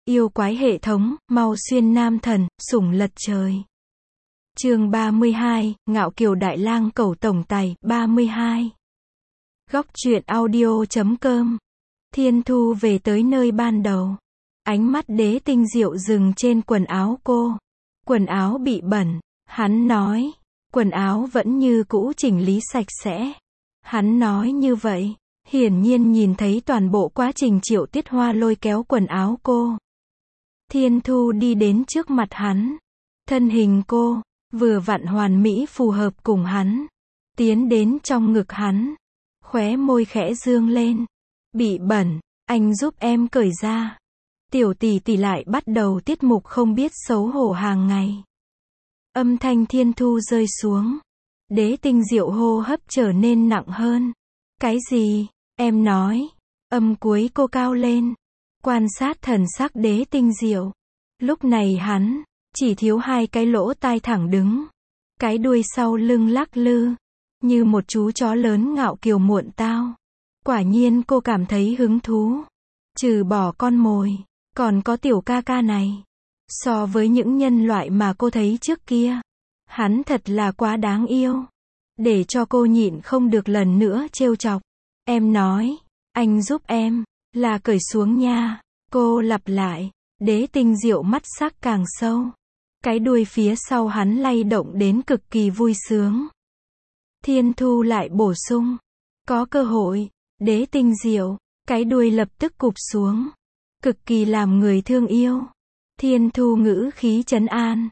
Yêu quái hệ thống, mau xuyên nam thần, sủng lật trời. Chương 32, Ngạo Kiều Đại Lang cầu tổng tài, 32. Góc truyện audio.com. Thiên Thu về tới nơi ban đầu. Ánh mắt Đế Tinh Diệu dừng trên quần áo cô. Quần áo bị bẩn. Hắn nói. Quần áo vẫn như cũ chỉnh lý sạch sẽ. Hắn nói như vậy. Hiển nhiên nhìn thấy toàn bộ quá trình Triệu Tiết Hoa lôi kéo quần áo cô. Thiên Thu đi đến trước mặt hắn. Thân hình cô, vừa vặn hoàn mỹ phù hợp cùng hắn. Tiến đến trong ngực hắn. Khóe môi khẽ dương lên. Bị bẩn, anh giúp em cởi ra. Tiểu tỷ tỷ lại bắt đầu tiết mục không biết xấu hổ hàng ngày. Âm thanh Thiên Thu rơi xuống. Đế Tinh Diệu hô hấp trở nên nặng hơn. Cái gì? Em nói. Âm cuối cô cao lên. Quan sát thần sắc Đế Tinh Diệu. Lúc này hắn, chỉ thiếu hai cái lỗ tai thẳng đứng. Cái đuôi sau lưng lắc lư. Như một chú chó lớn ngạo kiều muộn tao. Quả nhiên cô cảm thấy hứng thú. Trừ bỏ con mồi, còn có tiểu ca ca này. So với những nhân loại mà cô thấy trước kia, hắn thật là quá đáng yêu. Để cho cô nhịn không được lần nữa trêu chọc. Em nói, anh giúp em, là cởi xuống nha. Cô lặp lại. Đế Tinh Diệu mắt sắc càng sâu. Cái đuôi phía sau hắn lay động đến cực kỳ vui sướng. Thiên Thu lại bổ sung. Có cơ hội. Đế Tinh Diệu, cái đuôi lập tức cụp xuống. Cực kỳ làm người thương yêu. Thiên Thu ngữ khí trấn an.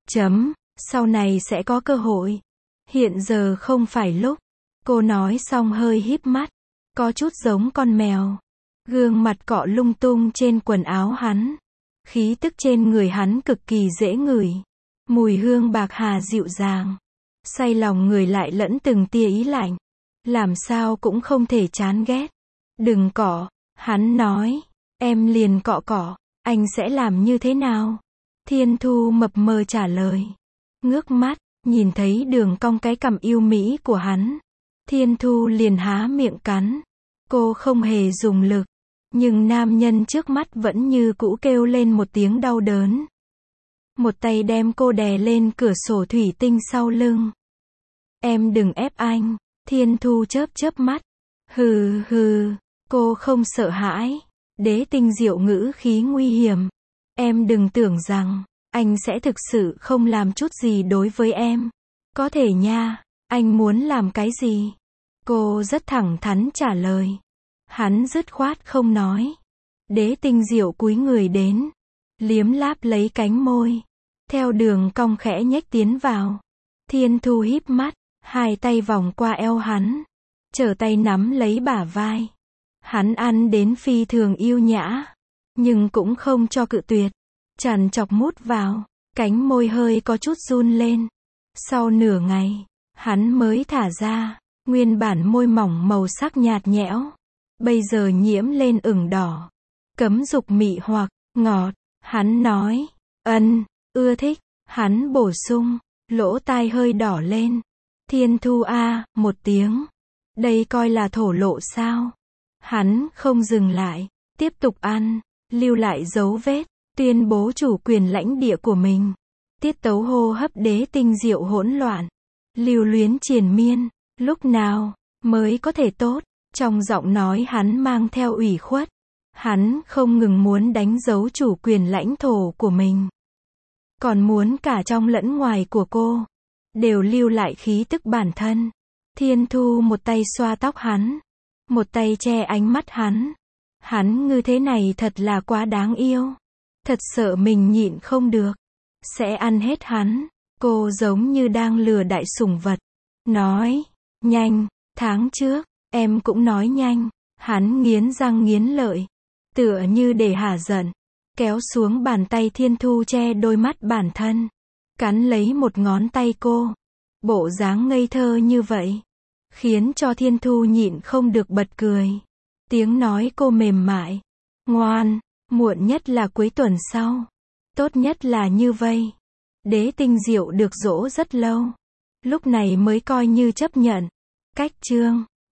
Sau này sẽ có cơ hội. Hiện giờ không phải lúc. Cô nói xong hơi híp mắt. Có chút giống con mèo. Gương mặt cọ lung tung trên quần áo hắn. Khí tức trên người hắn cực kỳ dễ ngửi. Mùi hương bạc hà dịu dàng. Say lòng người lại lẫn từng tia ý lạnh. Làm sao cũng không thể chán ghét. Đừng cọ, hắn nói. Em liền cọ cọ, anh sẽ làm như thế nào? Thiên Thu mập mờ trả lời. Ngước mắt, nhìn thấy đường cong cái cằm yêu mỹ của hắn. Thiên Thu liền há miệng cắn. Cô không hề dùng lực. Nhưng nam nhân trước mắt vẫn như cũ kêu lên một tiếng đau đớn. Một tay đem cô đè lên cửa sổ thủy tinh sau lưng. Em đừng ép anh. Thiên Thu chớp chớp mắt. Hừ hừ, cô không sợ hãi. Đế Tinh Diệu ngữ khí nguy hiểm. Em đừng tưởng rằng, anh sẽ thực sự không làm chút gì đối với em. Có thể nha, anh muốn làm cái gì? Cô rất thẳng thắn trả lời. Hắn dứt khoát không nói. Đế Tinh Diệu cúi người đến. Liếm láp lấy cánh môi. Theo đường cong khẽ nhếch tiến vào. Thiên Thu híp mắt. Hai tay vòng qua eo hắn. Trở tay nắm lấy bả vai. Hắn ăn đến phi thường yêu nhã. Nhưng cũng không cho cự tuyệt. Trằn trọc mút vào. Cánh môi hơi có chút run lên. Sau nửa ngày, hắn mới thả ra. Nguyên bản môi mỏng màu sắc nhạt nhẽo. Bây giờ nhiễm lên ửng đỏ. Cấm dục mị hoặc, ngọt. Hắn nói, ưa thích. Hắn bổ sung, lỗ tai hơi đỏ lên. Thiên Thu một tiếng. Đây coi là thổ lộ sao? Hắn không dừng lại. Tiếp tục ăn. Lưu lại dấu vết. Tuyên bố chủ quyền lãnh địa của mình. Tiết tấu hô hấp Đế Tinh Diệu hỗn loạn. Lưu luyến triền miên. Lúc nào mới có thể tốt? Trong giọng nói hắn mang theo ủy khuất. Hắn không ngừng muốn đánh dấu chủ quyền lãnh thổ của mình. Còn muốn cả trong lẫn ngoài của cô. Đều lưu lại khí tức bản thân. Thiên Thu một tay xoa tóc hắn. Một tay che ánh mắt hắn. Hắn như thế này thật là quá đáng yêu. Thật sợ mình nhịn không được. Sẽ ăn hết hắn. Cô giống như đang lừa đại sủng vật. Nói, nhanh, tháng trước, em cũng nói nhanh. Hắn nghiến răng nghiến lợi. Tựa như để hả giận. Kéo xuống bàn tay Thiên Thu che đôi mắt bản thân. Cắn lấy một ngón tay cô. Bộ dáng ngây thơ như vậy. Khiến cho Thiên Thu nhịn không được bật cười. Tiếng nói cô mềm mại. Ngoan, muộn nhất là cuối tuần sau. Tốt nhất là như vây. Đế Tinh Diệu được dỗ rất lâu. Lúc này mới coi như chấp nhận. Cách chương